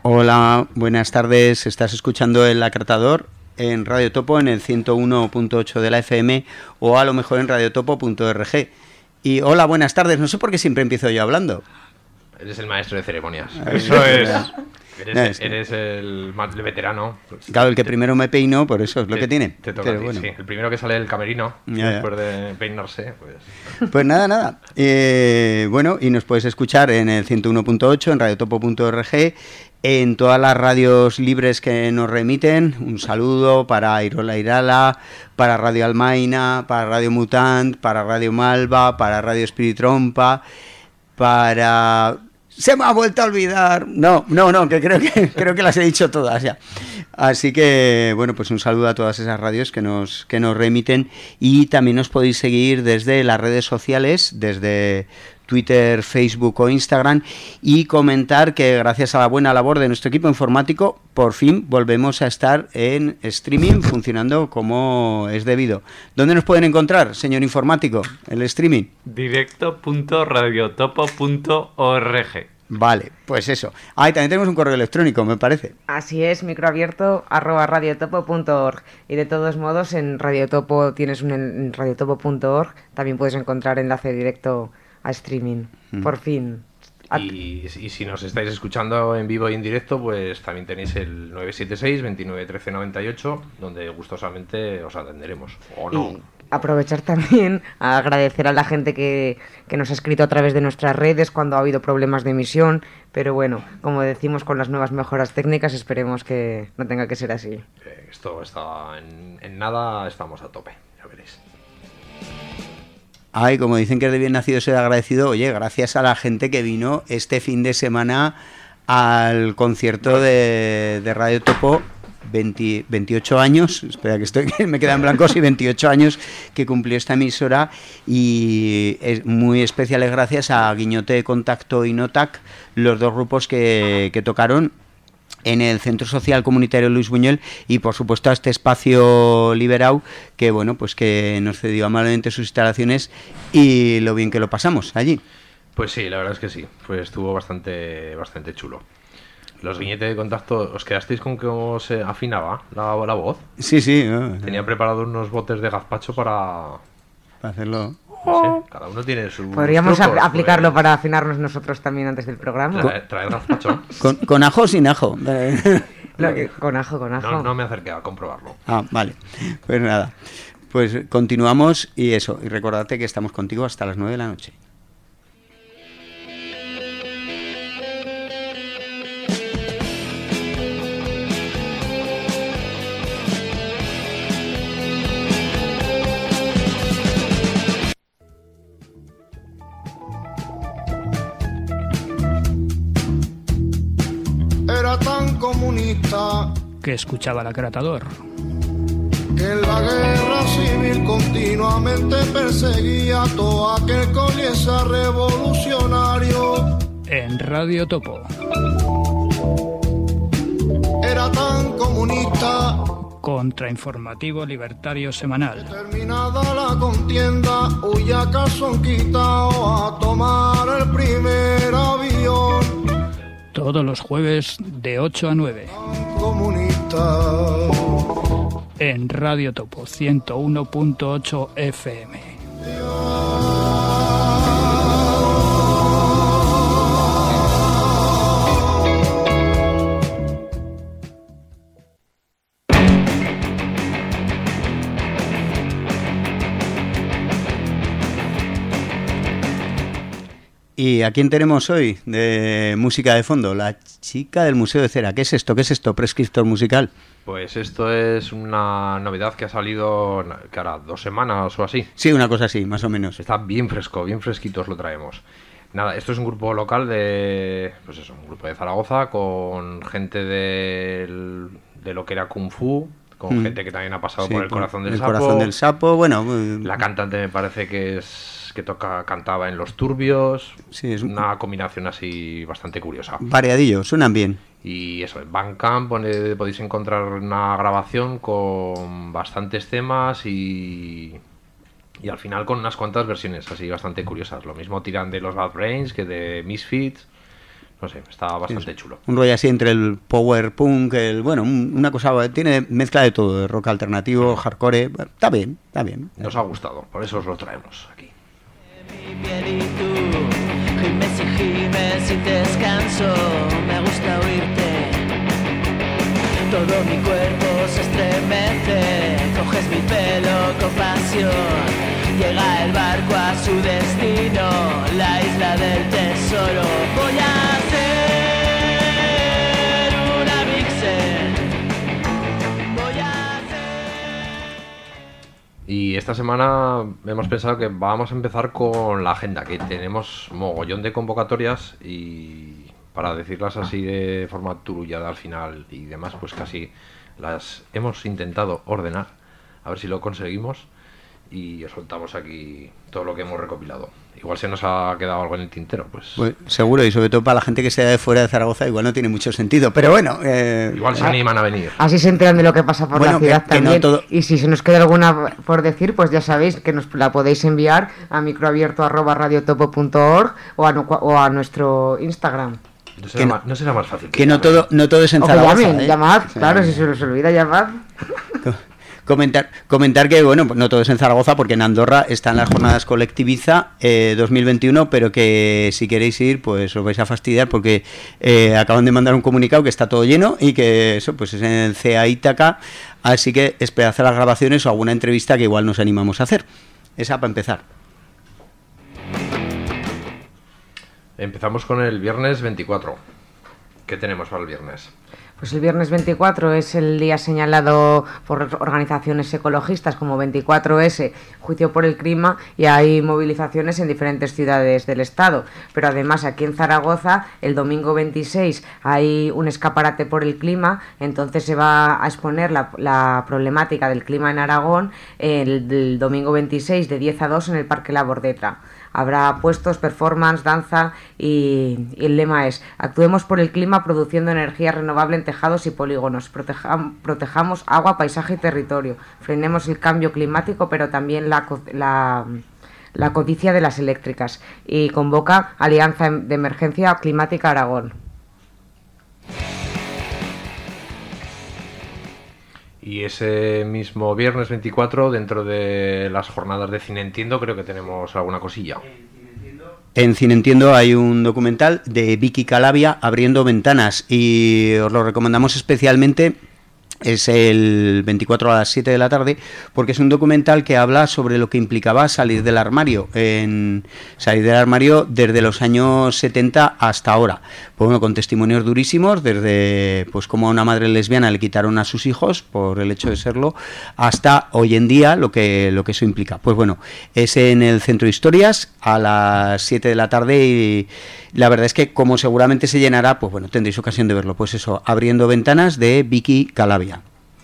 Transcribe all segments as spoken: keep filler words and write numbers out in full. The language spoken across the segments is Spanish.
Hola, buenas tardes. Estás escuchando El Acratador en Radio Topo en el ciento uno punto ocho de la F M o a lo mejor en radiotopo punto org. Y hola, buenas tardes. No sé por qué siempre empiezo yo hablando. Eres el maestro de ceremonias. Ay, Eso es. No, Eres, es que- eres el, ma- el veterano. Pues, Claro, el que te- primero me peino, por eso es lo te- que tiene. Te toca Pero a ti, bueno. sí. El primero que sale del camerino, Ya, ya. después de peinarse, pues... Pues nada, nada. Eh, bueno, y nos puedes escuchar en el ciento uno punto ocho, en radiotopo punto org, en todas las radios libres que nos remiten. Un saludo para Irola Irala, para Radio Almaina, para Radio Mutant, para Radio Malva, para Radio Espiritrompa, para... Se me ha vuelto a olvidar. No, no, no, que creo que creo que las he dicho todas ya. Así que, bueno, pues un saludo a todas esas radios que nos que nos remiten, y también nos podéis seguir desde las redes sociales, desde Twitter, Facebook o Instagram, y comentar que gracias a la buena labor de nuestro equipo informático, por fin volvemos a estar en streaming funcionando como es debido. ¿Dónde nos pueden encontrar, señor informático, el streaming? directo punto radiotopo punto org. Vale, pues eso. Ah, y también tenemos un correo electrónico, me parece. Así es, microabierto arroba radiotopo punto org. Y de todos modos, en Radiotopo tienes un en radiotopo punto org, también puedes encontrar enlace directo a streaming. Mm. Por fin. A- Y, y si nos estáis escuchando en vivo y en directo, pues también tenéis el nueve siete seis, veintinueve trece noventa y ocho, donde gustosamente os atenderemos. O no. Y aprovechar también a agradecer a la gente que, que nos ha escrito a través de nuestras redes cuando ha habido problemas de emisión, pero bueno, como decimos, con las nuevas mejoras técnicas esperemos que no tenga que ser así. Eh, Esto está en, en nada, estamos a tope, ya veréis. Ay, como dicen que es de bien nacido ser agradecido, oye, gracias a la gente que vino este fin de semana al concierto de, de Radio Topo, veinte, veintiocho años, espera que estoy que me quedan blancos, y veintiocho años que cumplió esta emisora, y es muy especiales gracias a Guiñote, Contacto y Notac, los dos grupos que, que tocaron en el Centro Social Comunitario Luis Buñuel, y por supuesto a este espacio liberado que bueno, pues que nos cedió amablemente sus instalaciones, y lo bien que lo pasamos allí. Pues sí, la verdad es que sí, pues estuvo bastante, bastante chulo. Los guiñetes de contacto, ¿os quedasteis con cómo se afinaba la, la voz? Sí, sí, no, Tenía preparado unos botes de gazpacho para... para hacerlo. No sé, cada uno tiene su... Podríamos ap- aplicarlo para afinarnos nosotros también antes del programa. Traer, traer gazpacho. Con, con ajo o sin ajo. Lo que- con ajo, con ajo. No, no me acerqué a comprobarlo. Ah, vale. Pues nada. Pues continuamos, y eso, y recordate que estamos contigo hasta las nueve de la noche. Era tan comunista que escuchaba el Acratador. que en la guerra civil continuamente perseguía a todo aquel que oliese revolucionario. En Radio Topo. Era tan comunista, Contrainformativo libertario semanal. terminada la contienda, huya a calzón quitao a tomar el primer avión. Todos los jueves de ocho a nueve. Tan comunista. En Radio Topo ciento uno punto ocho F M. ¿Y a quién tenemos hoy de música de fondo? La chica del Museo de Cera. ¿Qué es esto? ¿Qué es esto? Prescriptor musical. Pues esto es una novedad que ha salido, que ahora dos semanas o así. Sí, una cosa así, más o menos. Está bien fresco, bien fresquitos lo traemos. Nada, esto es un grupo local de, pues eso, un grupo de Zaragoza con gente del- de lo que era Kung Fu, con Mm. gente que también ha pasado Sí, por el corazón del el sapo. corazón del sapo, bueno, eh, La cantante me parece que es que toca cantaba en Los Turbios. Sí, es un- una combinación así bastante curiosa. variadillo, suenan bien. Y eso, en Bandcamp pone- podéis encontrar una grabación con bastantes temas y, y al final con unas cuantas versiones así bastante curiosas. Lo mismo tiran de los Bad Brains que de Misfits. no sé, está bastante sí, chulo. Un rollo así entre el power punk, el, bueno, un, una cosa, tiene mezcla de todo, de rock alternativo, hardcore, está bien, está bien. Nos ha gustado, por eso os lo traemos aquí. Mi piel y tú, gimes y gimes sin descanso, me gusta oírte. Todo mi cuerpo se estremece, coges mi pelo con pasión. Llega el barco a su destino, la isla del tesoro. Voy a hacer una vixen. Voy a hacer... Y esta semana hemos pensado que vamos a empezar con la agenda, que tenemos mogollón de convocatorias y para decirlas así de forma turullada al final y demás, pues casi las hemos intentado ordenar, a ver si lo conseguimos. Y os soltamos aquí todo lo que hemos recopilado. Igual se nos ha quedado algo en el tintero, pues... pues seguro, y sobre todo para la gente que sea de fuera de Zaragoza igual no tiene mucho sentido, pero bueno... Eh, igual se animan a venir. Así se enteran de lo que pasa por bueno, la ciudad que, que también. no todo... Y si se nos queda alguna por decir, pues ya sabéis que nos la podéis enviar a microabierto arroba radiotopo punto org o a, no, o a nuestro Instagram. No será, no, más, no será más fácil. Que, que no todo no todo es en o Zaragoza. Que llamen, ¿eh? llamad, o sea, claro, si se os olvida llamad. Comentar, comentar que, bueno, no todo es en Zaragoza, porque en Andorra están las jornadas Colectiviza eh, dos mil veintiuno, pero que si queréis ir, pues os vais a fastidiar, porque eh, acaban de mandar un comunicado que está todo lleno y que eso, pues es en el C E A Ítaca, así que esperad a las grabaciones o alguna entrevista que igual nos animamos a hacer. Esa para empezar. Empezamos con el viernes veinticuatro. ¿Qué tenemos para el viernes? Pues el viernes veinticuatro es el día señalado por organizaciones ecologistas como veinticuatro ese, Juicio por el Clima, y hay movilizaciones en diferentes ciudades del estado. Pero además aquí en Zaragoza, el domingo veintiséis, hay un escaparate por el clima, entonces se va a exponer la, la problemática del clima en Aragón el, el domingo veintiséis de diez a dos en el Parque La Bordeta. Habrá puestos, performance, danza y, y el lema es: actuemos por el clima produciendo energía renovable en tejados y polígonos, protejam, protejamos agua, paisaje y territorio, frenemos el cambio climático, pero también la, la, la codicia de las eléctricas, y convoca Alianza de Emergencia Climática Aragón. Y ese mismo viernes veinticuatro, dentro de las jornadas de Cine Entiendo, creo que tenemos alguna cosilla. En Cine Entiendo hay un documental de Vicky Calavia, Abriendo Ventanas, y os lo recomendamos especialmente. Es el veinticuatro a las siete de la tarde, porque es un documental que habla sobre lo que implicaba salir del armario, en salir del armario desde los años setenta hasta ahora. Pues bueno, con testimonios durísimos, desde pues cómo a una madre lesbiana le quitaron a sus hijos por el hecho de serlo, hasta hoy en día lo que lo que eso implica. Pues bueno, es en el Centro de Historias a las siete de la tarde, y la verdad es que como seguramente se llenará, pues bueno, tendréis ocasión de verlo. Pues eso, Abriendo Ventanas, de Vicky Calavia.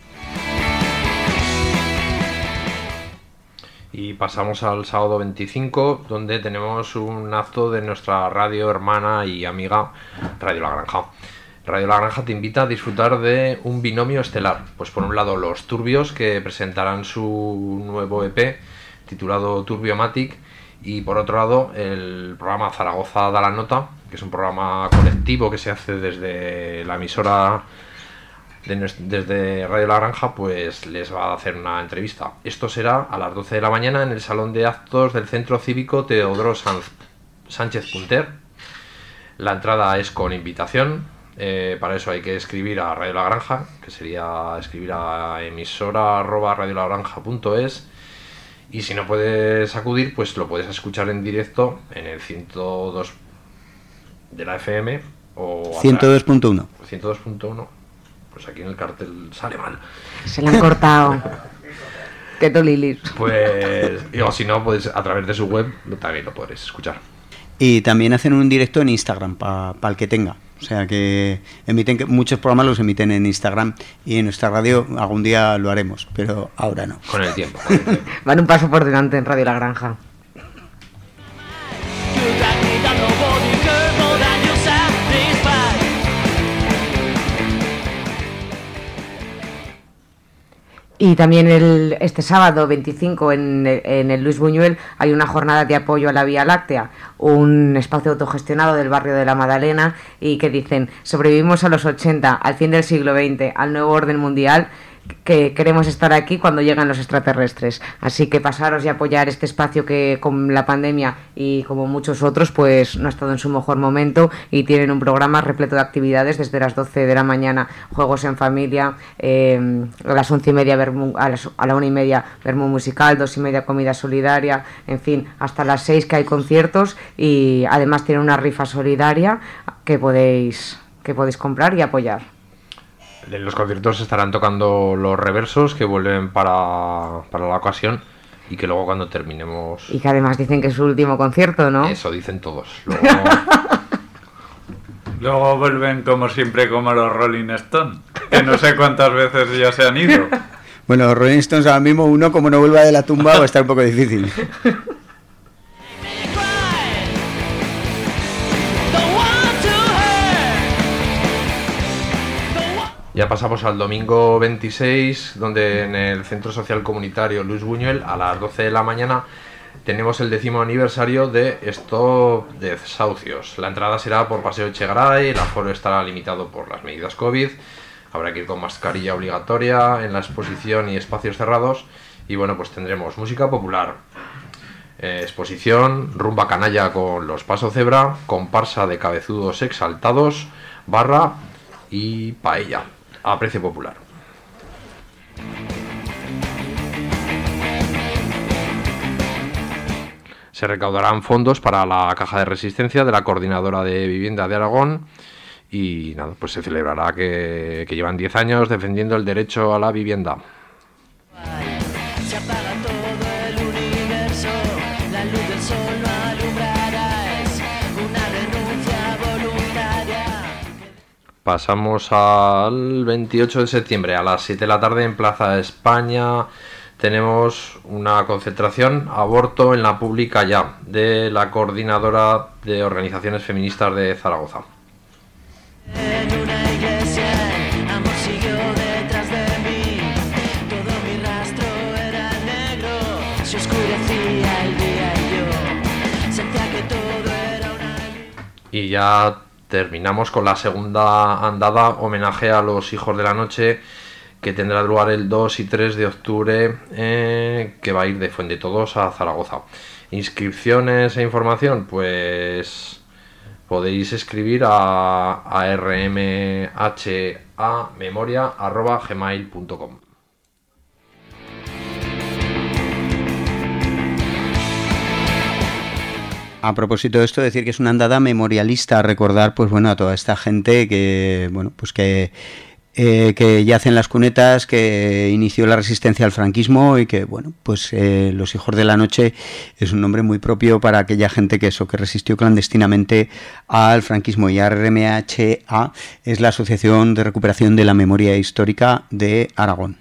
Y pasamos al sábado veinticinco, donde tenemos un acto de nuestra radio hermana y amiga Radio La Granja. Radio La Granja te invita a disfrutar de un binomio estelar. Pues por un lado Los Turbios, que presentarán su nuevo E P titulado Turbiomatic, y por otro lado el programa Zaragoza da la nota, que es un programa colectivo que se hace desde la emisora de nuestro, desde Radio La Granja, pues les va a hacer una entrevista. Esto será a las doce de la mañana en el Salón de Actos del Centro Cívico Teodoro Sanz, Sánchez Punter. La entrada es con invitación. Eh, para eso hay que escribir a Radio La Granja, que sería escribir a emisora arroba radiolagranja punto es. Y si no puedes acudir, pues lo puedes escuchar en directo en el ciento dos de la F M o ciento dos punto uno. ciento dos punto uno. Pues aquí en el cartel sale mal. Se le han cortado. Que tolilis. Pues, o si no, pues a través de su web también lo podréis escuchar. Y también hacen un directo en Instagram para pa el que tenga. O sea que emiten que muchos programas los emiten en Instagram, y en nuestra radio algún día lo haremos, pero ahora no. Con el tiempo. Con el tiempo. Van un paso por delante en Radio La Granja. Y también el, este sábado veinticinco en, en el Luis Buñuel hay una jornada de apoyo a la Vía Láctea, un espacio autogestionado del barrio de la Madalena, y que dicen: sobrevivimos a los ochenta, al fin del siglo veinte, al nuevo orden mundial, que queremos estar aquí cuando llegan los extraterrestres. Así que pasaros y apoyar este espacio que con la pandemia y como muchos otros pues no ha estado en su mejor momento, y tienen un programa repleto de actividades desde las doce de la mañana, juegos en familia, eh, a las once y media vermú, a, las, a la una y media vermú musical, dos y media comida solidaria, en fin, hasta las seis que hay conciertos, y además tienen una rifa solidaria que podéis, que podéis comprar y apoyar. En los conciertos estarán tocando Los Reversos, que vuelven para, para la ocasión, y que luego cuando terminemos... Y que además dicen que es su último concierto, ¿no? Eso dicen todos. Luego, Luego vuelven como siempre como los Rolling Stones, que no sé cuántas veces ya se han ido. Bueno, los Rolling Stones ahora mismo, uno como no vuelva de la tumba va a estar un poco difícil. ya pasamos al domingo veintiséis, donde en el Centro Social Comunitario Luis Buñuel, a las doce de la mañana, tenemos el décimo aniversario de Stop Desahucios. La entrada será por Paseo Echegaray, el aforo estará limitado por las medidas COVID, habrá que ir con mascarilla obligatoria en la exposición y espacios cerrados, y bueno, pues tendremos música popular, eh, exposición, rumba canalla con los Paso Cebra, comparsa de cabezudos exaltados, barra y paella, a precio popular. Se recaudarán fondos para la caja de resistencia de la Coordinadora de Vivienda de Aragón y nada, pues se celebrará que, que llevan diez años defendiendo el derecho a la vivienda. Se apaga todo el universo, la luz del sol no alumbrará, es una renuncia voluntaria. Pasamos al veintiocho de septiembre, a las siete de la tarde en Plaza España. Tenemos una concentración aborto en la pública ya, de la Coordinadora de Organizaciones Feministas de Zaragoza. En una iglesia el amor siguió detrás de mí, todo mi rastro era negro, se oscurecía el día y yo sentía que todo era una... Y ya terminamos con la segunda andada, homenaje a los hijos de la noche, que tendrá lugar el dos y tres de octubre, eh, que va a ir de Fuendetodos a Zaragoza. Inscripciones e información, pues podéis escribir a, a r m h a memoria arroba gmail punto com. A propósito de esto, decir que es una andada memorialista, recordar pues bueno a toda esta gente que bueno pues que Eh, que yace en las cunetas, que inició la resistencia al franquismo y que, bueno, pues eh, los hijos de la noche es un nombre muy propio para aquella gente que eso, que resistió clandestinamente al franquismo. Y A R M H A es la Asociación de Recuperación de la Memoria Histórica de Aragón.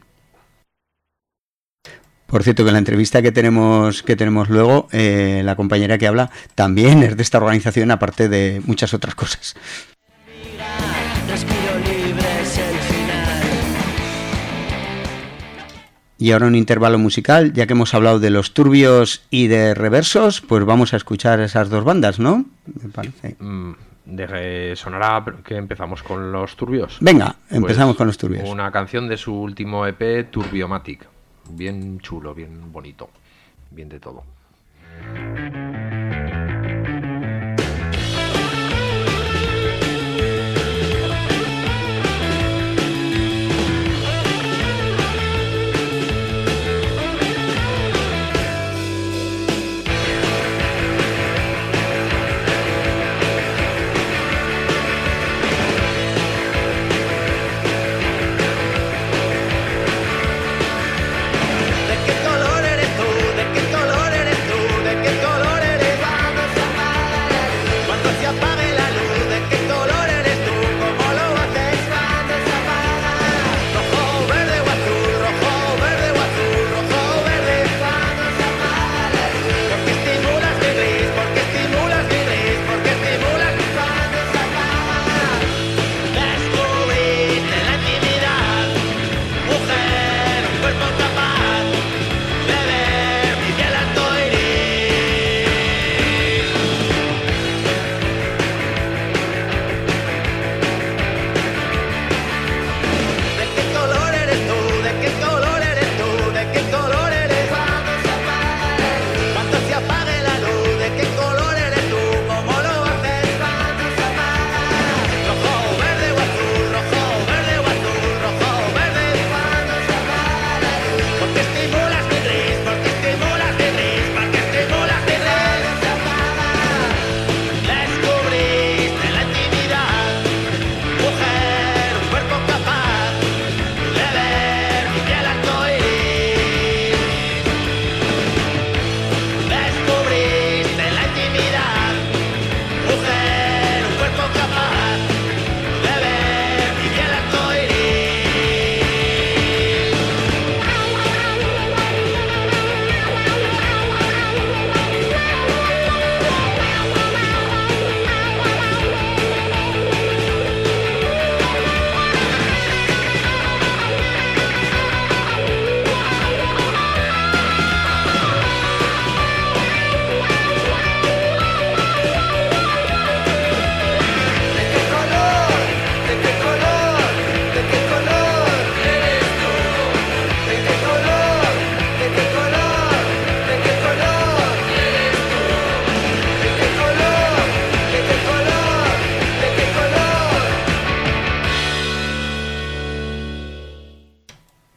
Por cierto, que en la entrevista que tenemos que tenemos luego, eh, la compañera que habla también es de esta organización, aparte de muchas otras cosas. Y ahora un intervalo musical, ya que hemos hablado de Los Turbios y de Reversos, pues vamos a escuchar esas dos bandas, ¿no? Me parece. Mm, de, sonará que empezamos con Los Turbios. Venga, empezamos pues, con Los Turbios. Una canción de su último E P, Turbiomatic. Bien chulo, bien bonito, bien de todo. ¿De qué color eres tú? ¿De qué color eres tú? ¿De qué color?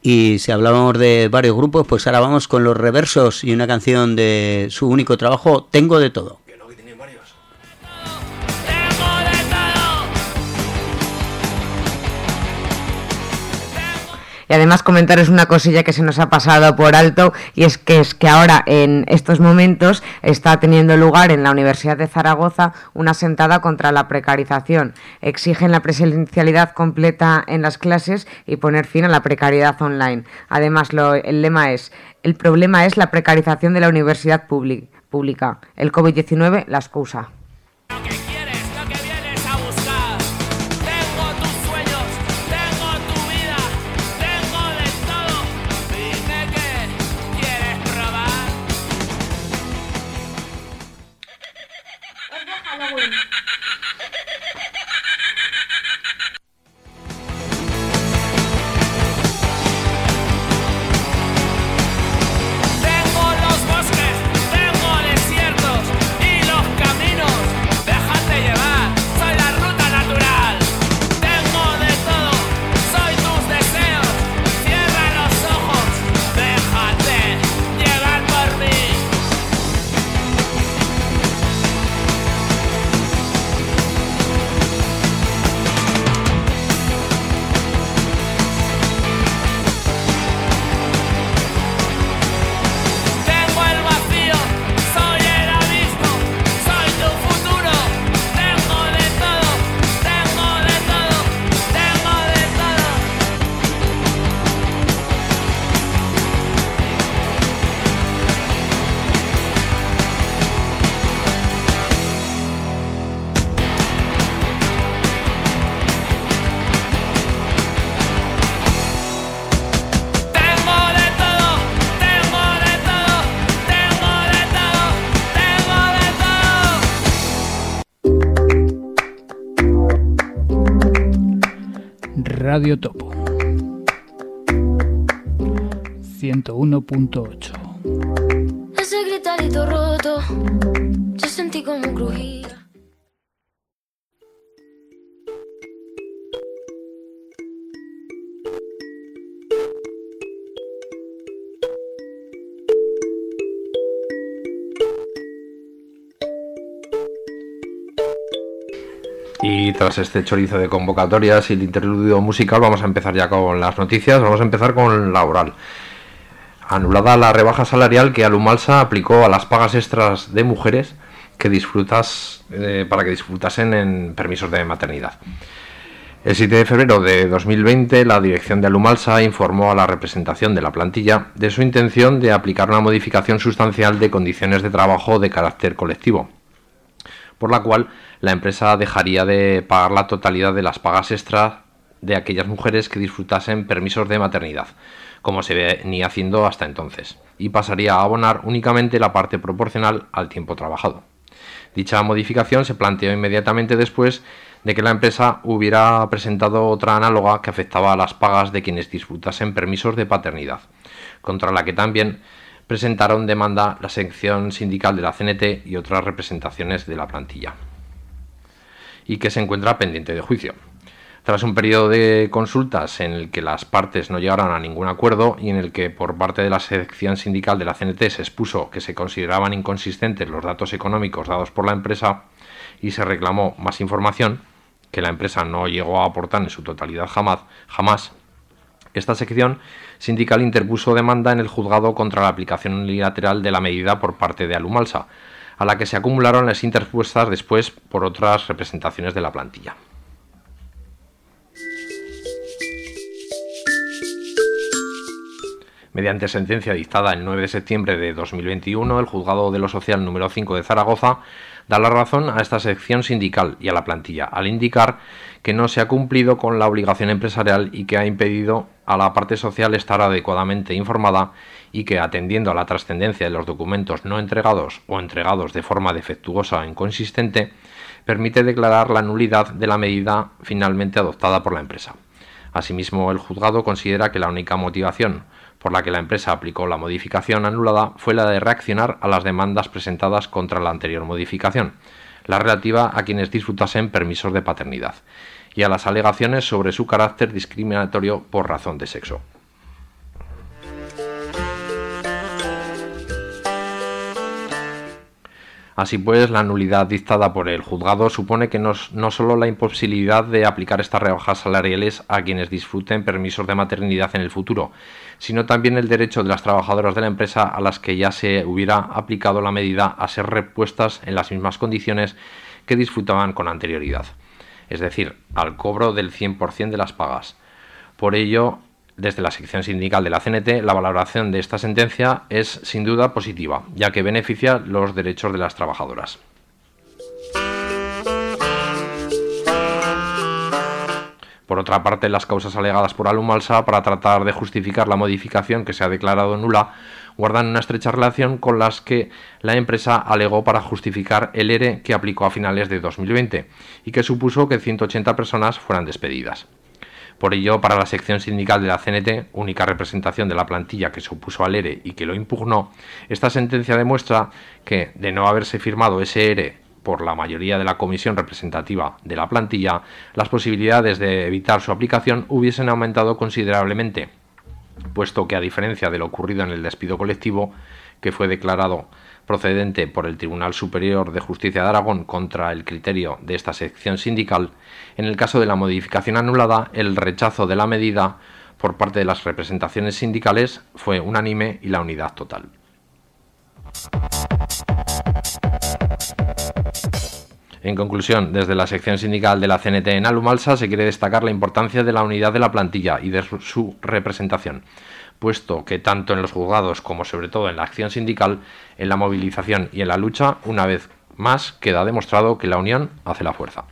Y si hablábamos de varios grupos, pues ahora vamos con Los Reversos y una canción de su único trabajo, Tengo de todo. Y además comentaros una cosilla que se nos ha pasado por alto, y es que es que ahora en estos momentos está teniendo lugar en la Universidad de Zaragoza una sentada contra la precarización. Exigen la presencialidad completa en las clases y poner fin a la precariedad online. Además, lo, el lema es: el problema es la precarización de la universidad pública. El COVID diecinueve la excusa. Radio Topo ciento uno punto ocho. Ese gritarito roto, yo sentí como crujía. Y tras este chorizo de convocatorias y el interludio musical, vamos a empezar ya con las noticias. Vamos a empezar con laboral. Anulada la rebaja salarial que Alumalsa aplicó a las pagas extras de mujeres que disfrutas eh, para que disfrutasen en permisos de maternidad. El siete de febrero de dos mil veinte, la dirección de Alumalsa informó a la representación de la plantilla de su intención de aplicar una modificación sustancial de condiciones de trabajo de carácter colectivo, por la cual la empresa dejaría de pagar la totalidad de las pagas extras de aquellas mujeres que disfrutasen permisos de maternidad, como se venía haciendo hasta entonces, y pasaría a abonar únicamente la parte proporcional al tiempo trabajado. Dicha modificación se planteó inmediatamente después de que la empresa hubiera presentado otra análoga que afectaba a las pagas de quienes disfrutasen permisos de paternidad, contra la que también presentaron demanda la sección sindical de la C N T y otras representaciones de la plantilla, y que se encuentra pendiente de juicio. Tras un periodo de consultas en el que las partes no llegaron a ningún acuerdo y en el que por parte de la sección sindical de la C N T se expuso que se consideraban inconsistentes los datos económicos dados por la empresa y se reclamó más información, que la empresa no llegó a aportar en su totalidad jamás, jamás, esta sección sindical interpuso demanda en el juzgado contra la aplicación unilateral de la medida por parte de Alumalsa, a la que se acumularon las interpuestas después por otras representaciones de la plantilla. Mediante sentencia dictada el nueve de septiembre de dos mil veintiuno, el Juzgado de lo Social número cinco de Zaragoza da la razón a esta sección sindical y a la plantilla, al indicar que no se ha cumplido con la obligación empresarial y que ha impedido a la parte social estar adecuadamente informada y que, atendiendo a la trascendencia de los documentos no entregados o entregados de forma defectuosa o inconsistente, permite declarar la nulidad de la medida finalmente adoptada por la empresa. Asimismo, el juzgado considera que la única motivación por la que la empresa aplicó la modificación anulada fue la de reaccionar a las demandas presentadas contra la anterior modificación, la relativa a quienes disfrutasen permisos de paternidad, y a las alegaciones sobre su carácter discriminatorio por razón de sexo. Así pues, la nulidad dictada por el juzgado supone que no, no solo la imposibilidad de aplicar estas rebajas salariales a quienes disfruten permisos de maternidad en el futuro, sino también el derecho de las trabajadoras de la empresa a las que ya se hubiera aplicado la medida a ser repuestas en las mismas condiciones que disfrutaban con anterioridad, es decir, al cobro del cien por ciento de las pagas. Por ello, desde la sección sindical de la C N T, la valoración de esta sentencia es sin duda positiva, ya que beneficia los derechos de las trabajadoras. Por otra parte, las causas alegadas por Alumalsa para tratar de justificar la modificación que se ha declarado nula guardan una estrecha relación con las que la empresa alegó para justificar el E R E que aplicó a finales de dos mil veinte y que supuso que ciento ochenta personas fueran despedidas. Por ello, para la sección sindical de la C N T, única representación de la plantilla que se opuso al E R E y que lo impugnó, esta sentencia demuestra que, de no haberse firmado ese E R E por la mayoría de la comisión representativa de la plantilla, las posibilidades de evitar su aplicación hubiesen aumentado considerablemente, puesto que, a diferencia de lo ocurrido en el despido colectivo, que fue declarado procedente por el Tribunal Superior de Justicia de Aragón contra el criterio de esta sección sindical, en el caso de la modificación anulada, el rechazo de la medida por parte de las representaciones sindicales fue unánime y la unidad total. En conclusión, desde la sección sindical de la C N T en Alumalsa se quiere destacar la importancia de la unidad de la plantilla y de su representación, puesto que tanto en los juzgados como sobre todo en la acción sindical, en la movilización y en la lucha, una vez más queda demostrado que la unión hace la fuerza.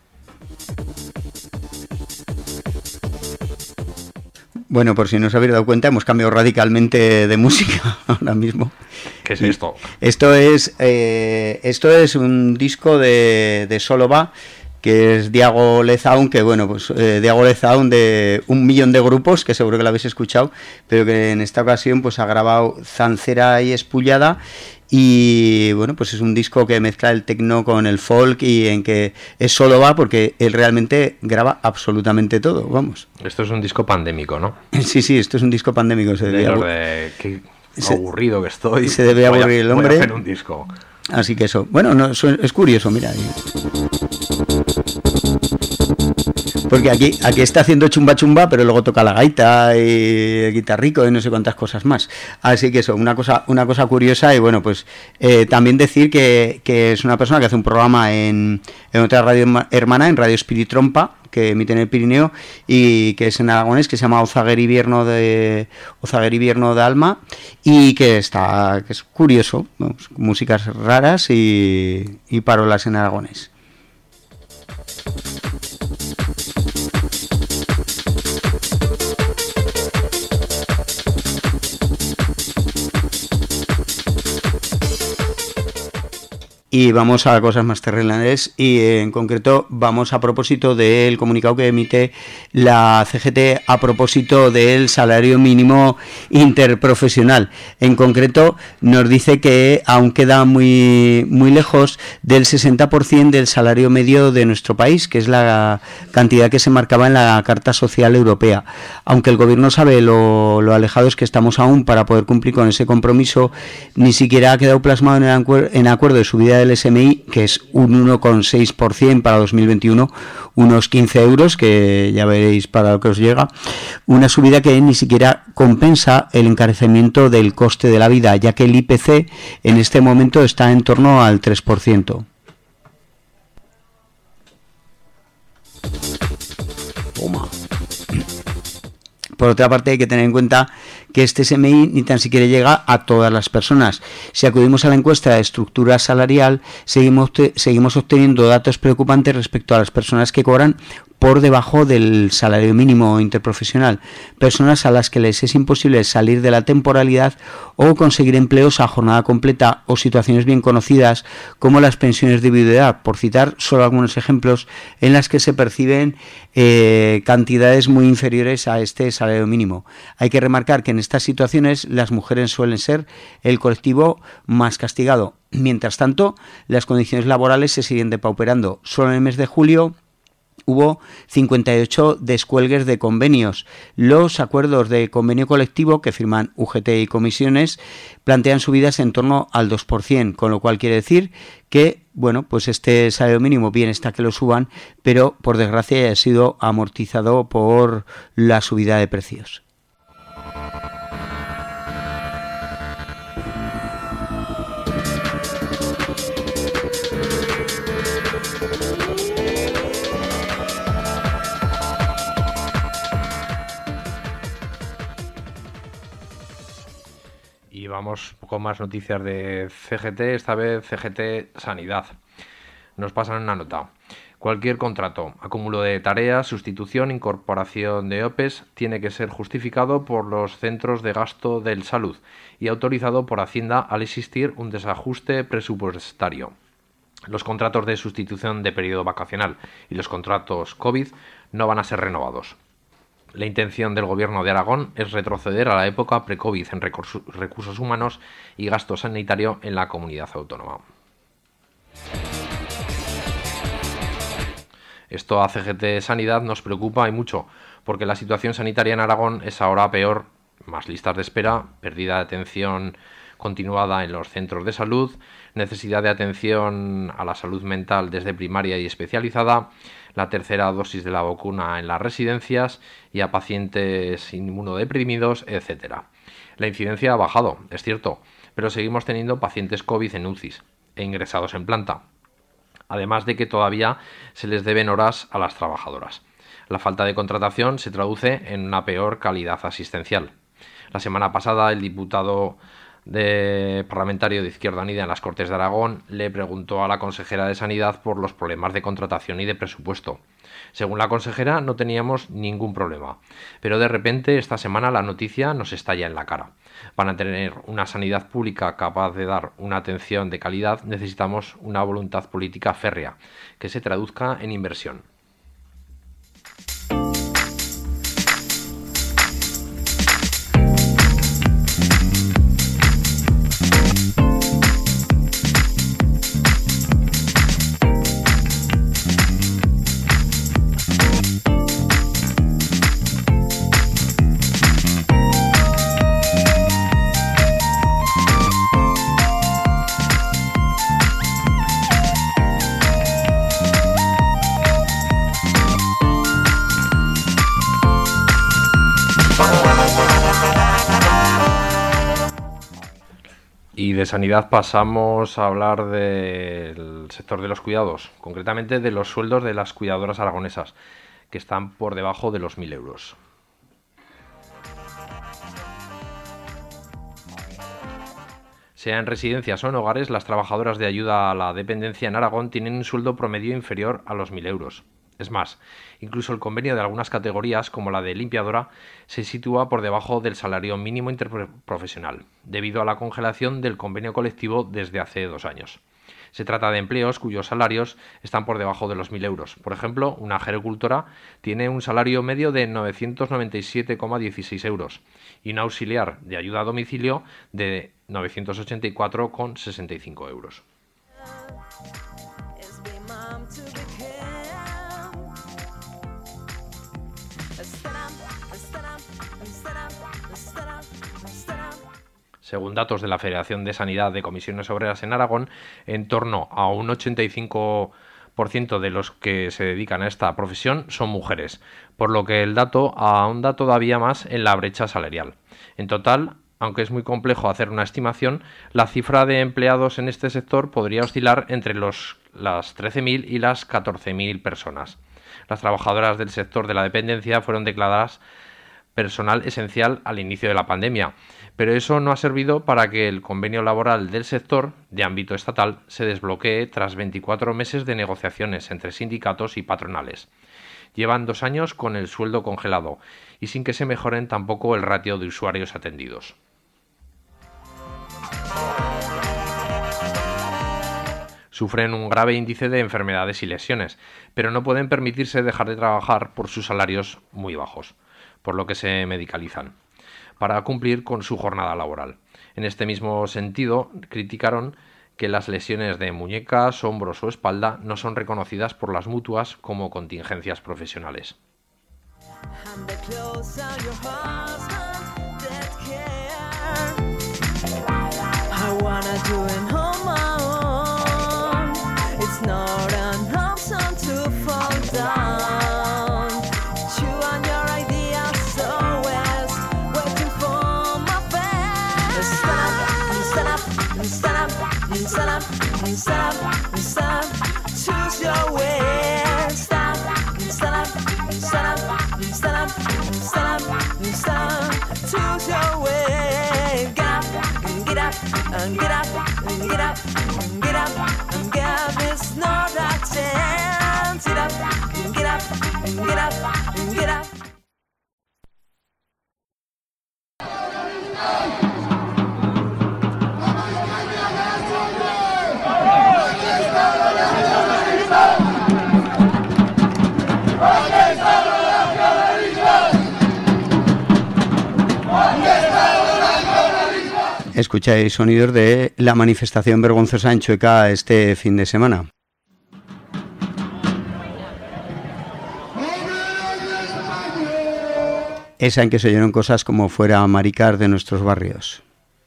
Bueno, por si no os habéis dado cuenta, hemos cambiado radicalmente de música ahora mismo. ¿Qué es esto? Esto es, eh, esto es un disco de, de Solo Va, que es Diago Lezaun, que bueno, pues eh, Diago Lezaun de un millón de grupos, que seguro que lo habéis escuchado, pero que en esta ocasión pues ha grabado Zancera y Espullada, y bueno, pues es un disco que mezcla el techno con el folk y en que es Solo Va porque él realmente graba absolutamente todo, vamos. Esto es un disco pandémico, ¿no? Sí, sí, esto es un disco pandémico. Se de los de... Qué aburrido que estoy. Se debe voy aburrir a, el hombre. Voy a hacer un disco. Así que eso, bueno, no, es curioso, mira. Porque aquí, aquí está haciendo chumba chumba, pero luego toca la gaita y el guitarrico y no sé cuántas cosas más. Así que eso, una cosa, una cosa curiosa. Y bueno, pues eh, también decir que, que es una persona que hace un programa en, en otra radio hermana, en Radio Spirit Trompa, que emite en el Pirineo y que es en aragonés, que se llama Ozaguer Ibierno de Ozaguer Ibierno de Alma, y que está, que es curioso, vamos, músicas raras y, y parolas en aragonés. Y vamos a cosas más terrenales y en concreto vamos a propósito del comunicado que emite la C G T a propósito del salario mínimo interprofesional. En concreto nos dice que aún queda muy, muy lejos del sesenta por ciento del salario medio de nuestro país, que es la cantidad que se marcaba en la Carta Social Europea. Aunque el gobierno sabe lo, lo alejados que estamos aún para poder cumplir con ese compromiso, ni siquiera ha quedado plasmado en el acuer- en acuerdo de subida del S M I, que es un uno coma seis por ciento para dos mil veintiuno, unos quince euros, que ya veréis para lo que os llega, una subida que ni siquiera compensa el encarecimiento del coste de la vida, ya que el I P C en este momento está en torno al tres por ciento. Toma. Por otra parte, hay que tener en cuenta que este S M I ni tan siquiera llega a todas las personas. Si acudimos a la encuesta de estructura salarial, seguimos, seguimos obteniendo datos preocupantes respecto a las personas que cobran por debajo del salario mínimo interprofesional, personas a las que les es imposible salir de la temporalidad o conseguir empleos a jornada completa, o situaciones bien conocidas como las pensiones de viudedad, por citar solo algunos ejemplos en las que se perciben eh, cantidades muy inferiores a este salario mínimo. Hay que remarcar que en estas situaciones las mujeres suelen ser el colectivo más castigado. Mientras tanto, las condiciones laborales se siguen depauperando. Solo en el mes de julio hubo cincuenta y ocho descuelgues de convenios. Los acuerdos de convenio colectivo que firman U G T y comisiones plantean subidas en torno al dos por ciento, con lo cual quiere decir que, bueno, pues este salario mínimo bien está que lo suban, pero por desgracia ha sido amortizado por la subida de precios. Y vamos con más noticias de C G T, esta vez C G T Sanidad. Nos pasan una nota. Cualquier contrato, acúmulo de tareas, sustitución, incorporación de O P E s tiene que ser justificado por los centros de gasto del salud y autorizado por Hacienda al existir un desajuste presupuestario. Los contratos de sustitución de periodo vacacional y los contratos COVID no van a ser renovados. La intención del Gobierno de Aragón es retroceder a la época pre-COVID en recursos, recursos humanos y gasto sanitario en la comunidad autónoma. Esto a C G T Sanidad nos preocupa y mucho, porque la situación sanitaria en Aragón es ahora peor, más listas de espera, pérdida de atención continuada en los centros de salud, necesidad de atención a la salud mental desde primaria y especializada, la tercera dosis de la vacuna en las residencias y a pacientes inmunodeprimidos, etcétera. La incidencia ha bajado, es cierto, pero seguimos teniendo pacientes COVID en U C Is e ingresados en planta, además de que todavía se les deben horas a las trabajadoras. La falta de contratación se traduce en una peor calidad asistencial. La semana pasada el diputado de parlamentario de Izquierda Unida en las Cortes de Aragón le preguntó a la consejera de Sanidad por los problemas de contratación y de presupuesto. Según la consejera, no teníamos ningún problema, pero de repente esta semana la noticia nos estalla en la cara. Para tener una sanidad pública capaz de dar una atención de calidad necesitamos una voluntad política férrea que se traduzca en inversión. Y de sanidad pasamos a hablar del sector de los cuidados, concretamente de los sueldos de las cuidadoras aragonesas, que están por debajo de los mil euros. Sea en residencias o en hogares, las trabajadoras de ayuda a la dependencia en Aragón tienen un sueldo promedio inferior a los mil euros. Es más, incluso el convenio de algunas categorías, como la de limpiadora, se sitúa por debajo del salario mínimo interprofesional, debido a la congelación del convenio colectivo desde hace dos años. Se trata de empleos cuyos salarios están por debajo de los mil euros. Por ejemplo, una agricultora tiene un salario medio de novecientos noventa y siete coma dieciséis euros y un auxiliar de ayuda a domicilio de novecientos ochenta y cuatro coma sesenta y cinco euros. Según datos de la Federación de Sanidad de Comisiones Obreras en Aragón, en torno a un ochenta y cinco por ciento de los que se dedican a esta profesión son mujeres, por lo que el dato ahonda todavía más en la brecha salarial. En total, aunque es muy complejo hacer una estimación, la cifra de empleados en este sector podría oscilar entre los, las trece mil y las catorce mil personas. Las trabajadoras del sector de la dependencia fueron declaradas personal esencial al inicio de la pandemia, pero eso no ha servido para que el convenio laboral del sector, de ámbito estatal, se desbloquee tras veinticuatro meses de negociaciones entre sindicatos y patronales. Llevan dos años con el sueldo congelado y sin que se mejoren tampoco el ratio de usuarios atendidos. Sufren un grave índice de enfermedades y lesiones, pero no pueden permitirse dejar de trabajar por sus salarios muy bajos, por lo que se medicalizan, para cumplir con su jornada laboral. En este mismo sentido, criticaron que las lesiones de muñecas, hombros o espalda no son reconocidas por las mutuas como contingencias profesionales. Stop, stop, stop, choose your way. Stop, stop, stop, stop, stop, stop, choose your way. Get up, get up, get up, get up, get up, get up. It's not a chance. Get up, get up, get up, get up. Escucháis sonidos de la manifestación vergonzosa en Chueca este fin de semana. Esa en que se oyeron cosas como fuera maricar de nuestros barrios.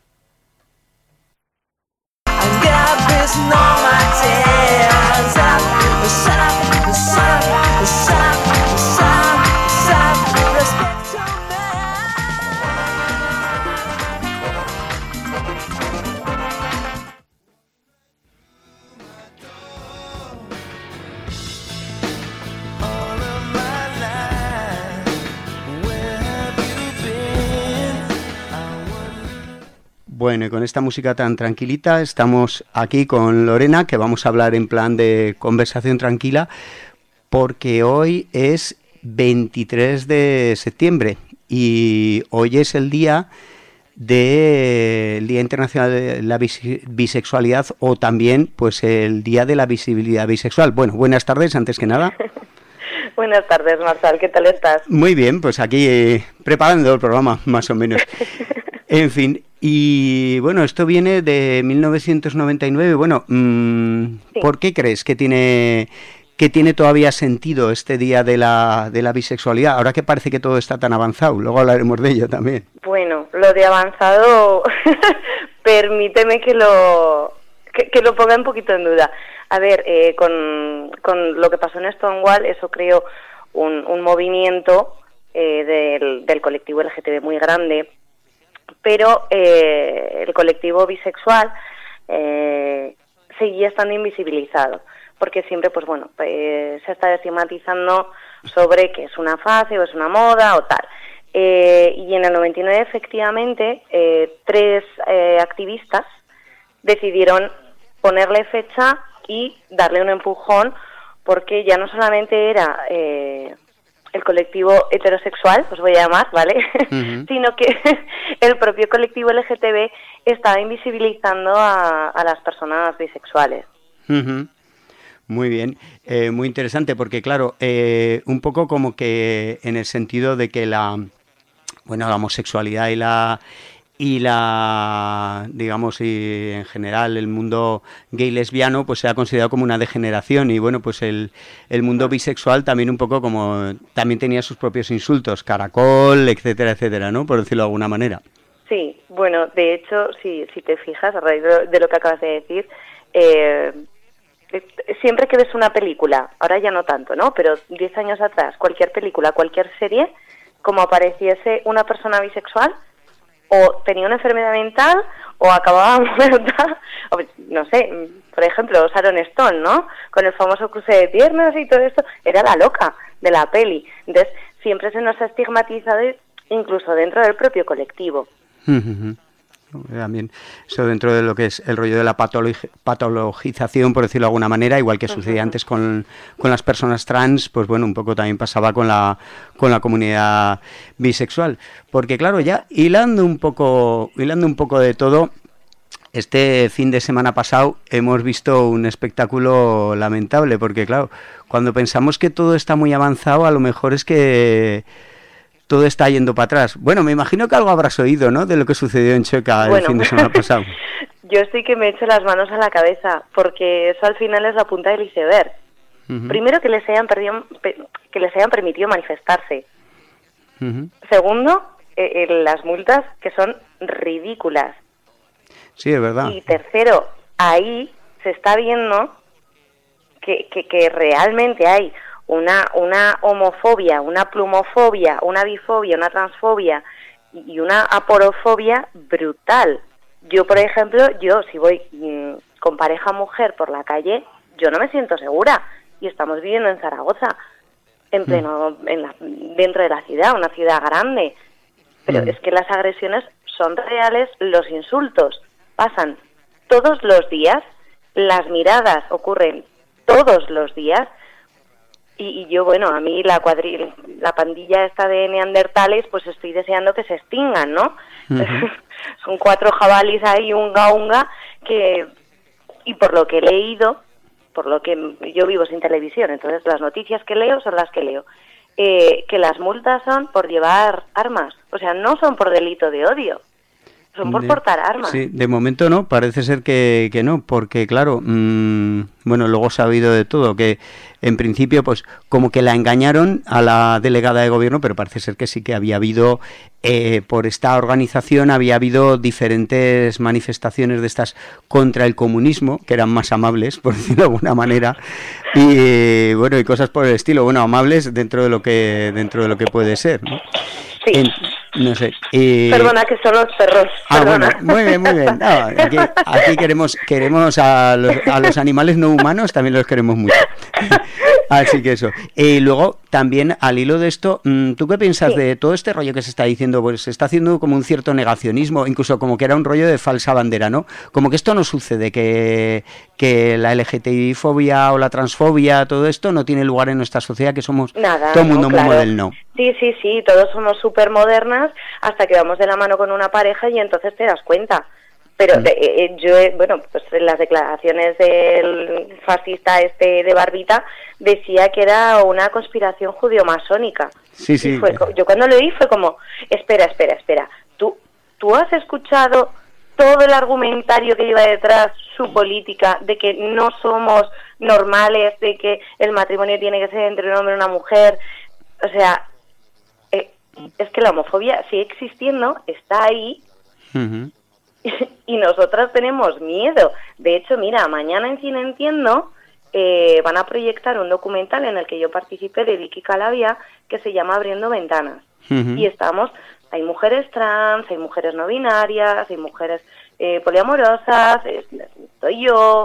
Bueno, y con esta música tan tranquilita estamos aquí con Lorena, que vamos a hablar en plan de conversación tranquila, porque hoy es veintitrés de septiembre y hoy es el día del Día Internacional de la Bise- Bisexualidad, o también pues el Día de la Visibilidad Bisexual. Bueno, buenas tardes, antes que nada. Buenas tardes, Marçal, ¿qué tal estás? Muy bien, pues aquí eh, preparando el programa, más o menos. En fin, y bueno, esto viene de mil novecientos noventa y nueve. Bueno, mmm, sí. ¿Por qué crees que tiene que tiene todavía sentido este día de la de la bisexualidad? Ahora que parece que todo está tan avanzado, luego hablaremos de ello también. Bueno, lo de avanzado, permíteme que lo que, que lo ponga un poquito en duda. A ver, eh, con, con lo que pasó en Stonewall, eso creó un, un movimiento eh, del, del colectivo L G T B muy grande. Pero eh, el colectivo bisexual eh, seguía estando invisibilizado, porque siempre, pues bueno, eh, se está estigmatizando sobre que es una fase o es una moda o tal. Eh, y en el noventa y nueve, efectivamente, eh, tres eh, activistas decidieron ponerle fecha y darle un empujón, porque ya no solamente era Eh, el colectivo heterosexual, os voy a llamar, ¿vale? Uh-huh. Sino que el propio colectivo L G T B estaba invisibilizando a, a las personas bisexuales. Uh-huh. Muy bien, eh, muy interesante, porque claro, eh, un poco como que en el sentido de que la, bueno, la homosexualidad y la y la, digamos, y en general el mundo gay lesbiano pues se ha considerado como una degeneración, y bueno, pues el, el mundo bisexual también un poco como, también tenía sus propios insultos, caracol, etcétera, etcétera, ¿no? Por decirlo de alguna manera. Sí, bueno, de hecho, si, si te fijas, a raíz de, de lo que acabas de decir, eh, siempre que ves una película, ahora ya no tanto, ¿no? Pero diez años atrás, cualquier película, cualquier serie, como apareciese una persona bisexual, o tenía una enfermedad mental, o acababa muerta, o, no sé, por ejemplo, Sharon Stone, ¿no? Con el famoso cruce de piernas y todo esto, era la loca de la peli. Entonces, siempre se nos ha estigmatizado, incluso dentro del propio colectivo. Uh-huh. También eso dentro de lo que es el rollo de la patolog- patologización, por decirlo de alguna manera, igual que sucedía uh-huh. antes con, con las personas trans, pues bueno, un poco también pasaba con la con la comunidad bisexual, porque claro, ya hilando un poco hilando un poco de todo, este fin de semana pasado hemos visto un espectáculo lamentable, porque claro, cuando pensamos que todo está muy avanzado, a lo mejor es que todo está yendo para atrás. Bueno, me imagino que algo habrás oído, ¿no?, de lo que sucedió en Chueca el Bueno, fin de semana pasado. Yo sí que me echo las manos a la cabeza, porque eso al final es la punta del iceberg. Uh-huh. Primero, que les hayan perdido, que les hayan permitido manifestarse. Uh-huh. Segundo, eh, eh, las multas, que son ridículas. Sí, es verdad. Y tercero, ahí se está viendo que, que, que realmente hay una, una homofobia, una plumofobia, una bifobia, una transfobia y una aporofobia brutal. Yo, por ejemplo, yo si voy mmm, con pareja mujer por la calle, yo no me siento segura. Y estamos viviendo en Zaragoza, en pleno, mm. en la, dentro de la ciudad, una ciudad grande. Pero mm. es que las agresiones son reales, los insultos pasan todos los días, las miradas ocurren todos los días. Y, y yo, bueno, a mí la cuadrilla, la pandilla esta de neandertales, pues estoy deseando que se extingan, ¿no? Uh-huh. Son cuatro jabalíes ahí, unga, unga, que, y por lo que he leído, por lo que yo vivo sin televisión, entonces las noticias que leo son las que leo, eh, que las multas son por llevar armas, o sea, no son por delito de odio, son por de, portar armas. Sí, de momento no, parece ser que, que no, porque claro, mmm, bueno, luego se ha oído de todo, que en principio pues como que la engañaron a la delegada de gobierno, pero parece ser que sí que había habido, eh, por esta organización había habido diferentes manifestaciones de estas contra el comunismo, que eran más amables, por decirlo de alguna manera, y eh, bueno, y cosas por el estilo, bueno, amables dentro de lo que, dentro de lo que puede ser, ¿no? Sí. En, no sé. Eh... Perdona, que son los perros. Ah, Perdona. bueno, muy bien, muy bien. No, aquí, aquí queremos queremos a los, a los animales no humanos, también los queremos mucho. Así que eso. Y eh, luego, también, al hilo de esto, ¿tú qué piensas sí. de todo este rollo que se está diciendo? Pues se está haciendo como un cierto negacionismo, incluso como que era un rollo de falsa bandera, ¿no? Como que esto no sucede, que, que la L G T B-fobia o la transfobia, todo esto no tiene lugar en nuestra sociedad, que somos Nada, todo el mundo no, claro. muy moderno. Sí, sí, sí, todos somos súper modernas hasta que vamos de la mano con una pareja y entonces te das cuenta. Pero de, eh, yo, bueno, pues en las declaraciones del fascista este de Barbita decía que era una conspiración judeo-masónica. Sí, sí. Fue, yo cuando lo oí fue como, espera, espera, espera, ¿tú, tú has escuchado todo el argumentario que lleva detrás su política de que no somos normales, de que el matrimonio tiene que ser entre un hombre y una mujer? O sea, eh, es que la homofobia sigue existiendo, está ahí. Uh-huh. Y nosotras tenemos miedo. De hecho, mira, mañana en Cine Entiendo eh, van a proyectar un documental en el que yo participé de Vicky Calavia, que se llama Abriendo Ventanas. Uh-huh. Y estamos, hay mujeres trans, hay mujeres no binarias, hay mujeres eh, poliamorosas, estoy yo.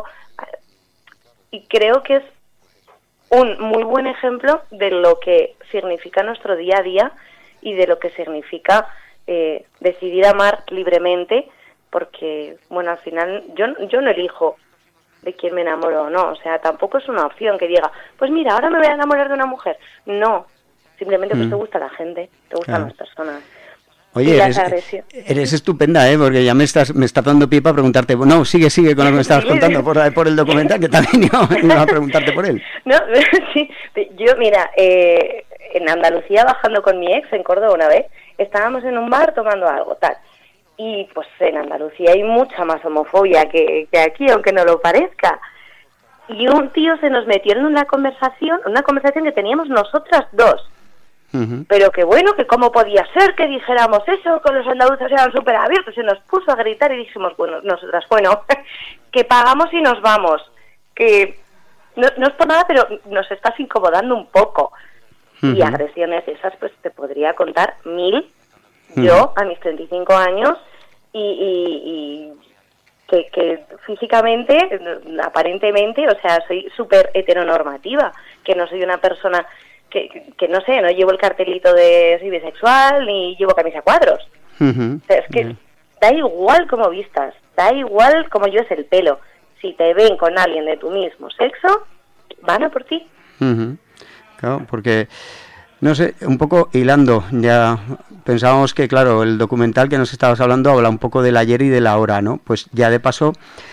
Y creo que es un muy buen ejemplo de lo que significa nuestro día a día y de lo que significa eh, decidir amar libremente. Porque, bueno, al final yo, yo no elijo de quién me enamoro o no. O sea, tampoco es una opción que diga, pues mira, ahora me voy a enamorar de una mujer. No, simplemente pues mm. te gusta la gente, te gustan claro. las personas. Oye, eres, eres estupenda, ¿eh? Porque ya me estás me está dando pie para preguntarte. No, sigue, sigue con lo que me estabas contando por, por el documental, que también iba, iba a preguntarte por él. No, sí, yo, mira, eh, en Andalucía, bajando con mi ex en Córdoba una vez, estábamos en un bar tomando algo, tal. Y pues en Andalucía hay mucha más homofobia que, que aquí, aunque no lo parezca. Y un tío se nos metió en una conversación, una conversación que teníamos nosotras dos. Uh-huh. Pero que bueno, que cómo podía ser que dijéramos eso, que los andaluces eran súper abiertos. Se nos puso a gritar y dijimos, bueno, nosotras, bueno, que pagamos y nos vamos. Que no, no es por nada, pero nos estás incomodando un poco. Uh-huh. Y agresiones esas, pues te podría contar mil. Yo, a mis treinta y cinco años, y, y, y que, que físicamente, aparentemente, o sea, soy súper heteronormativa, que no soy una persona que, que, que, no sé, no llevo el cartelito de soy bisexual, ni llevo camisa a cuadros. Uh-huh. O sea, es que uh-huh. da igual cómo vistas, da igual cómo lleves el pelo. Si te ven con alguien de tu mismo sexo, van a por ti. Uh-huh. Claro, porque... No sé, un poco hilando, ya pensábamos que, claro, el documental que nos estabas hablando habla un poco del ayer y del ahora, ¿no? Pues ya de paso,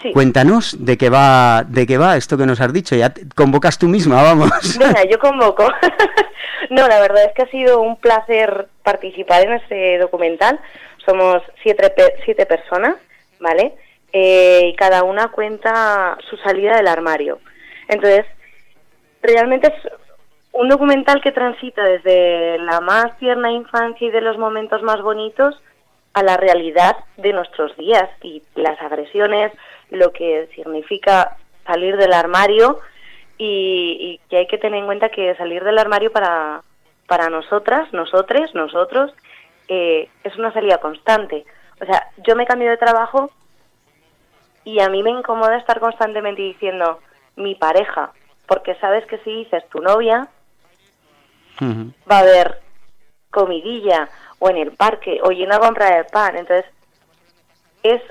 Sí. Cuéntanos de qué va, de qué va esto que nos has dicho. Ya te convocas tú misma, vamos. Venga, yo convoco. No, la verdad es que ha sido un placer participar en este documental. Somos siete, siete personas, ¿vale? Eh, y cada una cuenta su salida del armario. Entonces, realmente es un documental que transita desde la más tierna infancia y de los momentos más bonitos a la realidad de nuestros días y las agresiones, lo que significa salir del armario y, y que hay que tener en cuenta que salir del armario para, para nosotras, nosotres, nosotros, eh, es una salida constante. O sea, yo me cambio de trabajo y a mí me incomoda estar constantemente diciendo mi pareja, porque sabes que si dices tu novia, uh-huh. va a haber comidilla o en el parque o yendo a comprar el pan. Entonces, es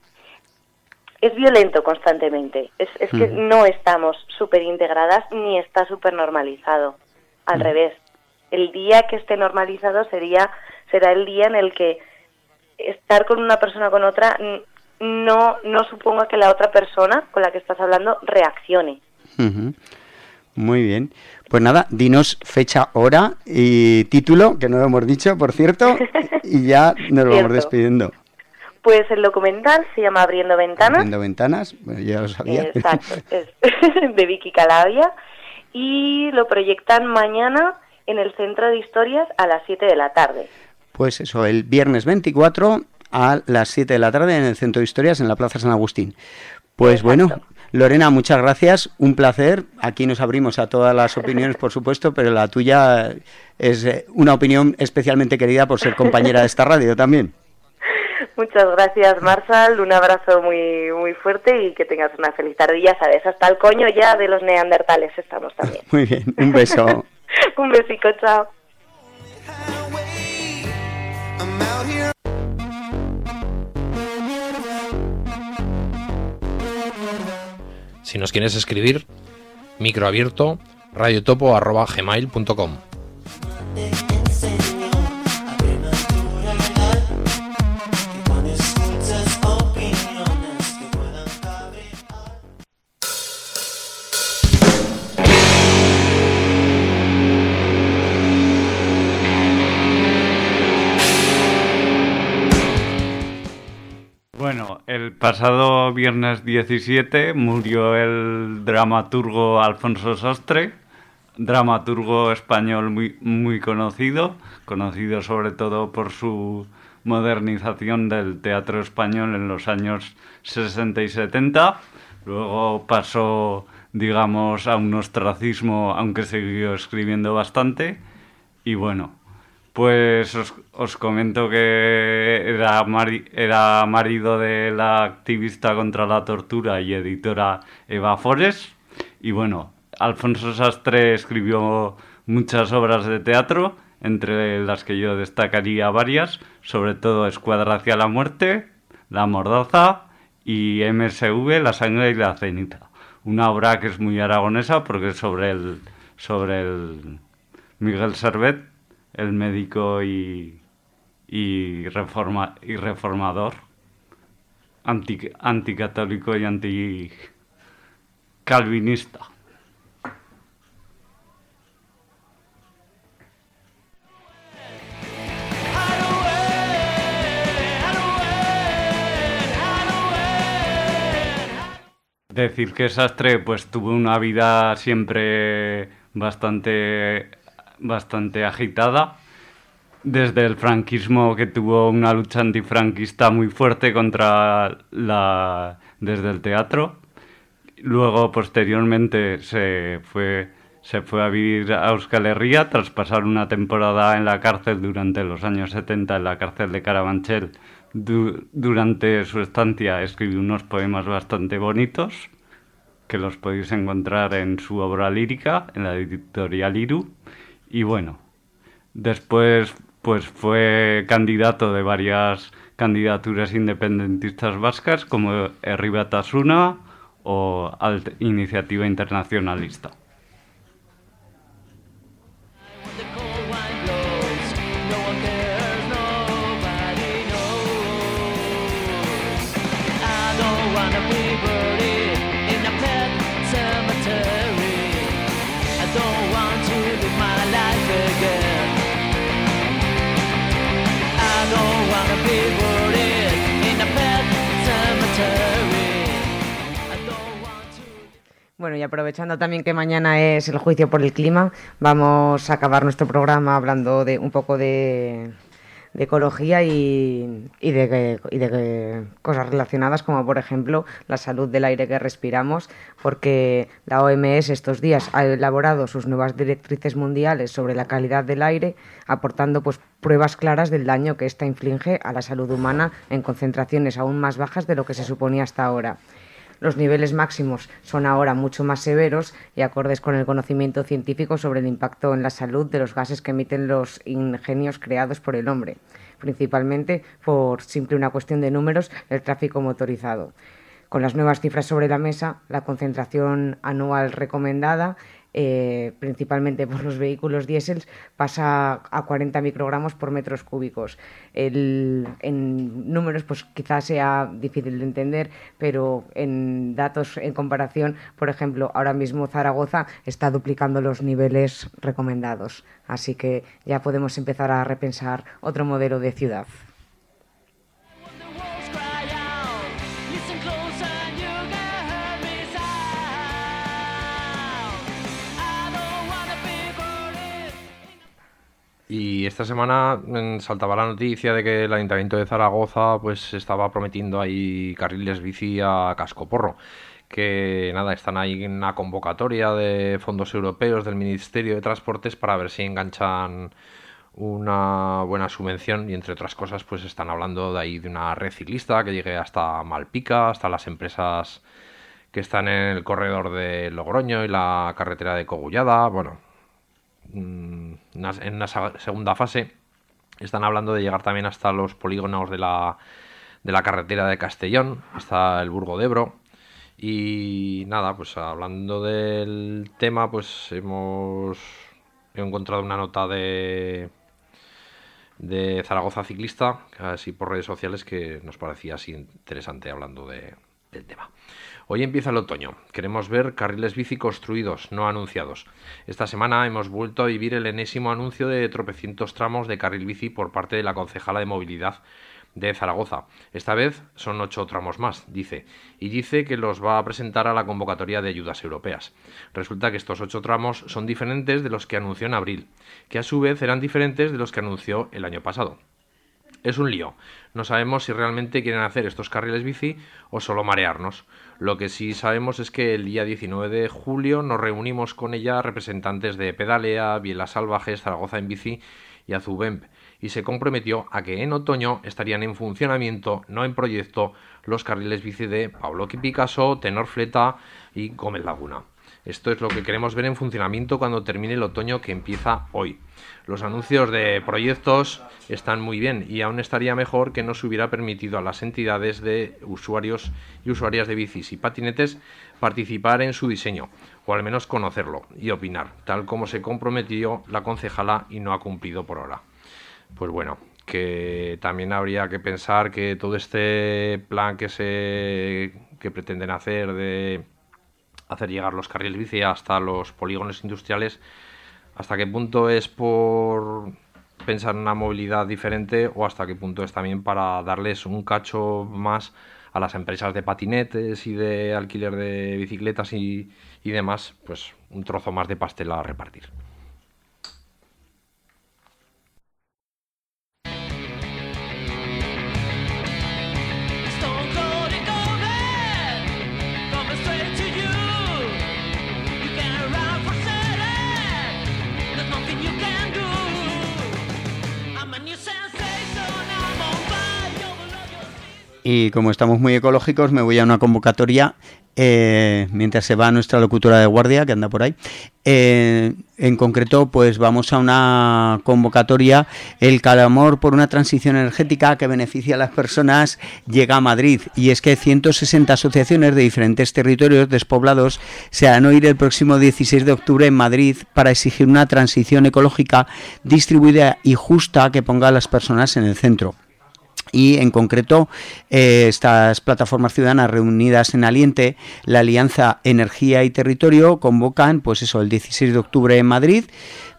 es violento constantemente. Es, es uh-huh. que no estamos súper integradas ni está súper normalizado. Al uh-huh. revés. El día que esté normalizado sería será el día en el que estar con una persona o con otra no, no suponga que la otra persona con la que estás hablando reaccione. Uh-huh. Muy bien. Pues nada, dinos fecha, hora y título, que no lo hemos dicho, por cierto, y ya nos lo vamos despidiendo. Pues el documental se llama Abriendo Ventanas. Abriendo Ventanas, bueno, ya lo sabía. Exacto, es de Vicky Calavia, y lo proyectan mañana en el Centro de Historias a las siete de la tarde. Pues eso, el viernes veinticuatro a las siete de la tarde en el Centro de Historias en la Plaza San Agustín. Pues exacto. Bueno, Lorena, muchas gracias, un placer. Aquí nos abrimos a todas las opiniones, por supuesto, pero la tuya es una opinión especialmente querida por ser compañera de esta radio también. Muchas gracias, Marsal, un abrazo muy muy fuerte y que tengas una feliz tarde. Ya sabes, hasta el coño ya de los neandertales estamos también. Muy bien, un beso. Un besico, chao. Si nos quieres escribir, microabierto, radiotopo arroba gmail punto com. Bueno, el pasado viernes diecisiete murió el dramaturgo Alfonso Sastre, dramaturgo español muy, muy conocido, conocido sobre todo por su modernización del teatro español en los años sesenta y setenta. Luego pasó, digamos, a un ostracismo, aunque siguió escribiendo bastante. Y bueno, pues os, os comento que era, mari, era marido de la activista contra la tortura y editora Eva Forés. Y bueno, Alfonso Sastre escribió muchas obras de teatro, entre las que yo destacaría varias, sobre todo Escuadra hacia la muerte, La mordaza y M S V, La sangre y la ceniza. Una obra que es muy aragonesa porque es sobre el, sobre el Miguel Servet, el médico y, y, reforma, y reformador, anti, anticatólico y anticalvinista. Decir que Sastre pues tuvo una vida siempre bastante... bastante agitada, desde el franquismo, que tuvo una lucha antifranquista muy fuerte contra la desde el teatro. Luego, posteriormente, se fue se fue a vivir a Euskal Herria tras pasar una temporada en la cárcel durante los años setenta, en la cárcel de Carabanchel. Du- durante su estancia escribió unos poemas bastante bonitos que los podéis encontrar en su obra lírica, en la editorial Iru. Y bueno, después pues fue candidato de varias candidaturas independentistas vascas como Herri Batasuna o Alt Iniciativa Internacionalista. I don't wanna be Bueno, y aprovechando también que mañana es el juicio por el clima, vamos a acabar nuestro programa hablando de un poco de, de ecología y, y, de, y de cosas relacionadas, como por ejemplo la salud del aire que respiramos, porque la O M S estos días ha elaborado sus nuevas directrices mundiales sobre la calidad del aire, aportando pues pruebas claras del daño que ésta inflige a la salud humana en concentraciones aún más bajas de lo que se suponía hasta ahora. Los niveles máximos son ahora mucho más severos y acordes con el conocimiento científico sobre el impacto en la salud de los gases que emiten los ingenios creados por el hombre, principalmente por simple una cuestión de números, el tráfico motorizado. Con las nuevas cifras sobre la mesa, la concentración anual recomendada, eh, principalmente por los vehículos diésel, pasa a cuarenta microgramos por metros cúbicos. El, en números pues quizás sea difícil de entender, pero en datos en comparación, por ejemplo, ahora mismo Zaragoza está duplicando los niveles recomendados. Así que ya podemos empezar a repensar otro modelo de ciudad. Y esta semana saltaba la noticia de que el Ayuntamiento de Zaragoza pues estaba prometiendo ahí carriles bici a cascoporro, que nada, están ahí en una convocatoria de fondos europeos del Ministerio de Transportes para ver si enganchan una buena subvención, y entre otras cosas pues están hablando de ahí de una red ciclista que llegue hasta Malpica, hasta las empresas que están en el corredor de Logroño y la carretera de Cogullada. Bueno, en una segunda fase están hablando de llegar también hasta los polígonos de la, de la carretera de Castellón, hasta el Burgo de Ebro. Y nada, pues hablando del tema, pues hemos he encontrado una nota de de Zaragoza Ciclista, así por redes sociales, que nos parecía así interesante hablando de, del tema. Hoy empieza el otoño. Queremos ver carriles bici construidos, no anunciados. Esta semana hemos vuelto a vivir el enésimo anuncio de tropecientos tramos de carril bici por parte de la concejala de movilidad de Zaragoza. Esta vez son ocho tramos más, dice, y dice que los va a presentar a la convocatoria de ayudas europeas. Resulta que estos ocho tramos son diferentes de los que anunció en abril, que a su vez eran diferentes de los que anunció el año pasado. Es un lío. No sabemos si realmente quieren hacer estos carriles bici o solo marearnos. Lo que sí sabemos es que el día diecinueve de julio nos reunimos con ella representantes de Pedalea, Biela Salvajes, Zaragoza en Bici y Azubemp, y se comprometió a que en otoño estarían en funcionamiento, no en proyecto, los carriles bici de Pablo Picasso, Tenor Fleta y Gómez Laguna. Esto es lo que queremos ver en funcionamiento cuando termine el otoño, que empieza hoy. Los anuncios de proyectos están muy bien, y aún estaría mejor que nos hubiera permitido a las entidades de usuarios y usuarias de bicis y patinetes participar en su diseño, o al menos conocerlo y opinar, tal como se comprometió la concejala y no ha cumplido por ahora. Pues bueno, que también habría que pensar que todo este plan que se que pretenden hacer de hacer llegar los carriles bici hasta los polígonos industriales, hasta qué punto es por pensar en una movilidad diferente, o hasta qué punto es también para darles un cacho más a las empresas de patinetes y de alquiler de bicicletas y, y demás, pues un trozo más de pastel a repartir. Y como estamos muy ecológicos, me voy a una convocatoria eh, mientras se va nuestra locutora de guardia, que anda por ahí. Eh, en concreto, pues vamos a una convocatoria. El clamor por una transición energética que beneficie a las personas llega a Madrid. Y es que ciento sesenta asociaciones de diferentes territorios despoblados se harán oír el próximo dieciséis de octubre en Madrid para exigir una transición ecológica distribuida y justa que ponga a las personas en el centro. Y en concreto, eh, estas plataformas ciudadanas reunidas en Aliente, la Alianza Energía y Territorio, convocan, pues eso, el dieciséis de octubre en Madrid,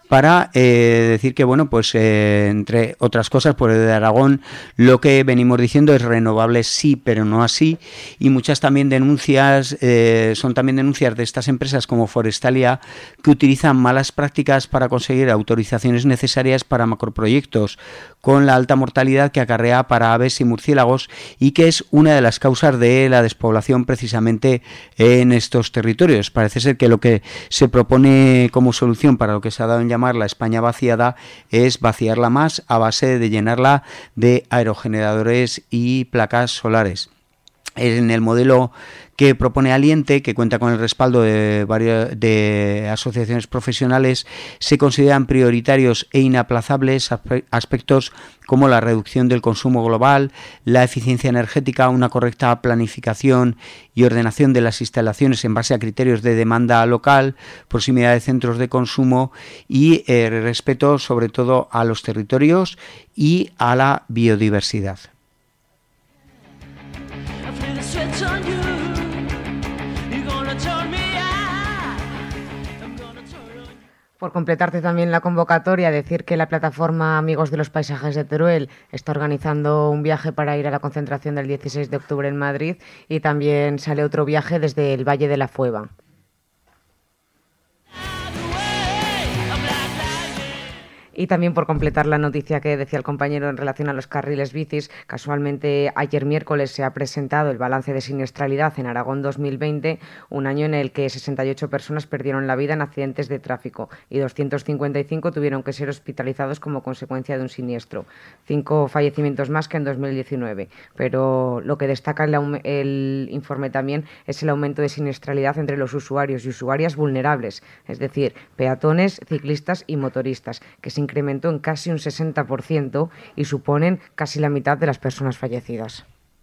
para eh, decir que, bueno, pues eh, entre otras cosas, por el de Aragón, lo que venimos diciendo es renovables sí, pero no así, y muchas también denuncias, eh, son también denuncias de estas empresas como Forestalia, que utilizan malas prácticas para conseguir autorizaciones necesarias para macroproyectos, con la alta mortalidad que acarrea para aves y murciélagos, y que es una de las causas de la despoblación precisamente en estos territorios. Parece ser que lo que se propone como solución para lo que se ha dado en llamar la España vaciada es vaciarla más a base de llenarla de aerogeneradores y placas solares. En el modelo que propone Aliente, que cuenta con el respaldo de varias de asociaciones profesionales, se consideran prioritarios e inaplazables aspectos como la reducción del consumo global, la eficiencia energética, una correcta planificación y ordenación de las instalaciones en base a criterios de demanda local, proximidad de centros de consumo y eh, respeto sobre todo a los territorios y a la biodiversidad. Por completarte también la convocatoria, decir que la plataforma Amigos de los Paisajes de Teruel está organizando un viaje para ir a la concentración del dieciséis de octubre en Madrid, y también sale otro viaje desde el Valle de la Fueva. Y también por completar la noticia que decía el compañero en relación a los carriles bicis, casualmente ayer miércoles se ha presentado el balance de siniestralidad en Aragón dos mil veinte, un año en el que sesenta y ocho personas perdieron la vida en accidentes de tráfico y doscientos cincuenta y cinco tuvieron que ser hospitalizados como consecuencia de un siniestro. Cinco fallecimientos más que en dos mil diecinueve. Pero lo que destaca el, el informe también es el aumento de siniestralidad entre los usuarios y usuarias vulnerables, es decir, peatones, ciclistas y motoristas, que se incrementó en casi un sesenta por ciento y suponen casi la mitad de las personas fallecidas.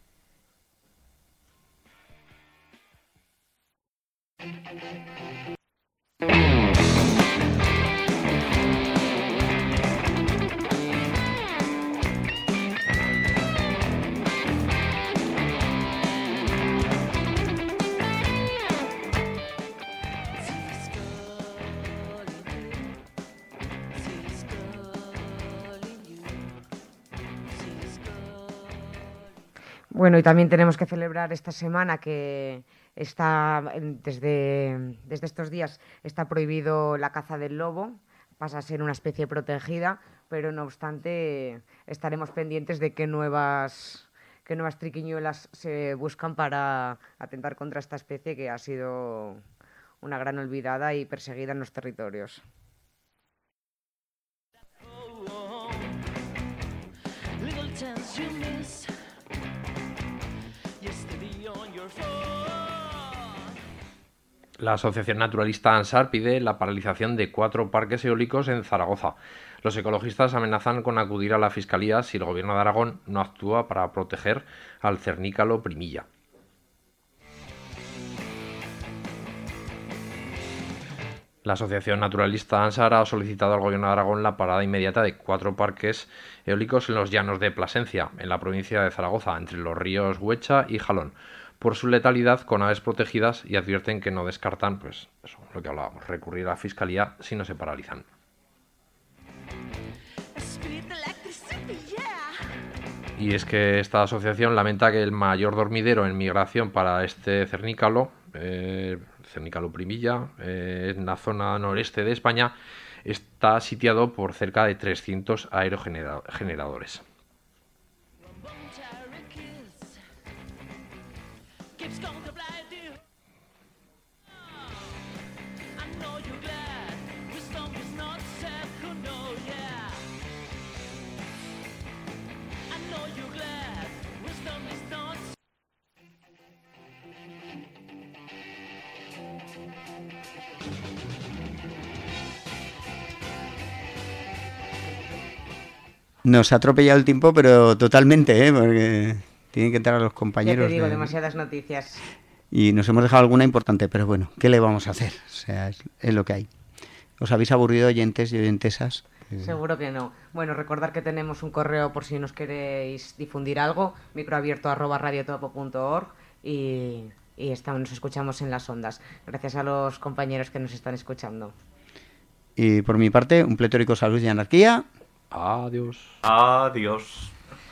Bueno, y también tenemos que celebrar esta semana que está desde, desde estos días está prohibido la caza del lobo, pasa a ser una especie protegida, pero no obstante estaremos pendientes de qué nuevas, qué nuevas triquiñuelas se buscan para atentar contra esta especie que ha sido una gran olvidada y perseguida en los territorios. La Asociación Naturalista ANSAR pide la paralización de cuatro parques eólicos en Zaragoza. Los ecologistas amenazan con acudir a la Fiscalía si el Gobierno de Aragón no actúa para proteger al cernícalo primilla. La Asociación Naturalista ANSAR ha solicitado al Gobierno de Aragón la parada inmediata de cuatro parques eólicos en los llanos de Plasencia, en la provincia de Zaragoza, entre los ríos Huecha y Jalón, por su letalidad con aves protegidas, y advierten que no descartan, pues eso, lo que hablábamos, recurrir a la Fiscalía si no se paralizan. Y es que esta asociación lamenta que el mayor dormidero en migración para este cernícalo, eh, cernícalo primilla, eh, en la zona noreste de España, está sitiado por cerca de trescientos aerogeneradores. Nos ha atropellado el tiempo, pero totalmente, ¿eh? Porque tienen que entrar a los compañeros. Ya te digo, de... demasiadas noticias. Y nos hemos dejado alguna importante, pero bueno, ¿qué le vamos a hacer? O sea, es, es lo que hay. ¿Os habéis aburrido, oyentes y oyentesas? Seguro que no. Bueno, recordar que tenemos un correo por si nos queréis difundir algo, microabierto arroba radiotopo punto org, y, y estamos, nos escuchamos en las ondas. Gracias a los compañeros que nos están escuchando. y por mi parte, un pletórico salud y anarquía. Adiós. Adiós.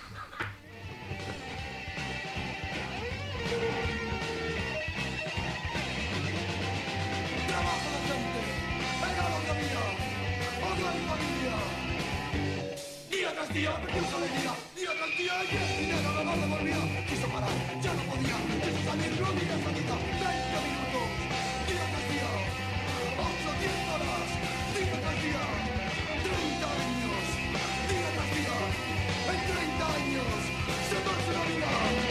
Castilla, puso alegría, día Castilla, y nada, nada, nada, volvía, quiso parar, ya no podía, quiso salir, no digas salida, treinta minutos, día Castilla, ocho, diez horas, día Castilla, treinta años, día Castilla, en treinta años, se torce la vida.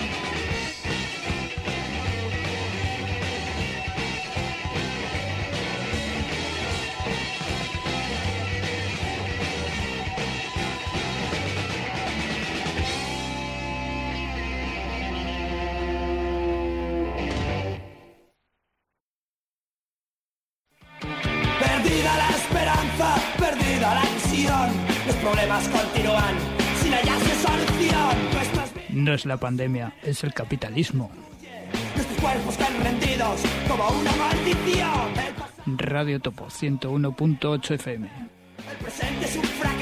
Perdida la ilusión, los problemas continúan sin hallarse solución. Nuestras... No es la pandemia, es el capitalismo. Nuestros cuerpos caen rendidos como una maldición. Radio Topo ciento uno punto ocho F M. El presente es un fracaso.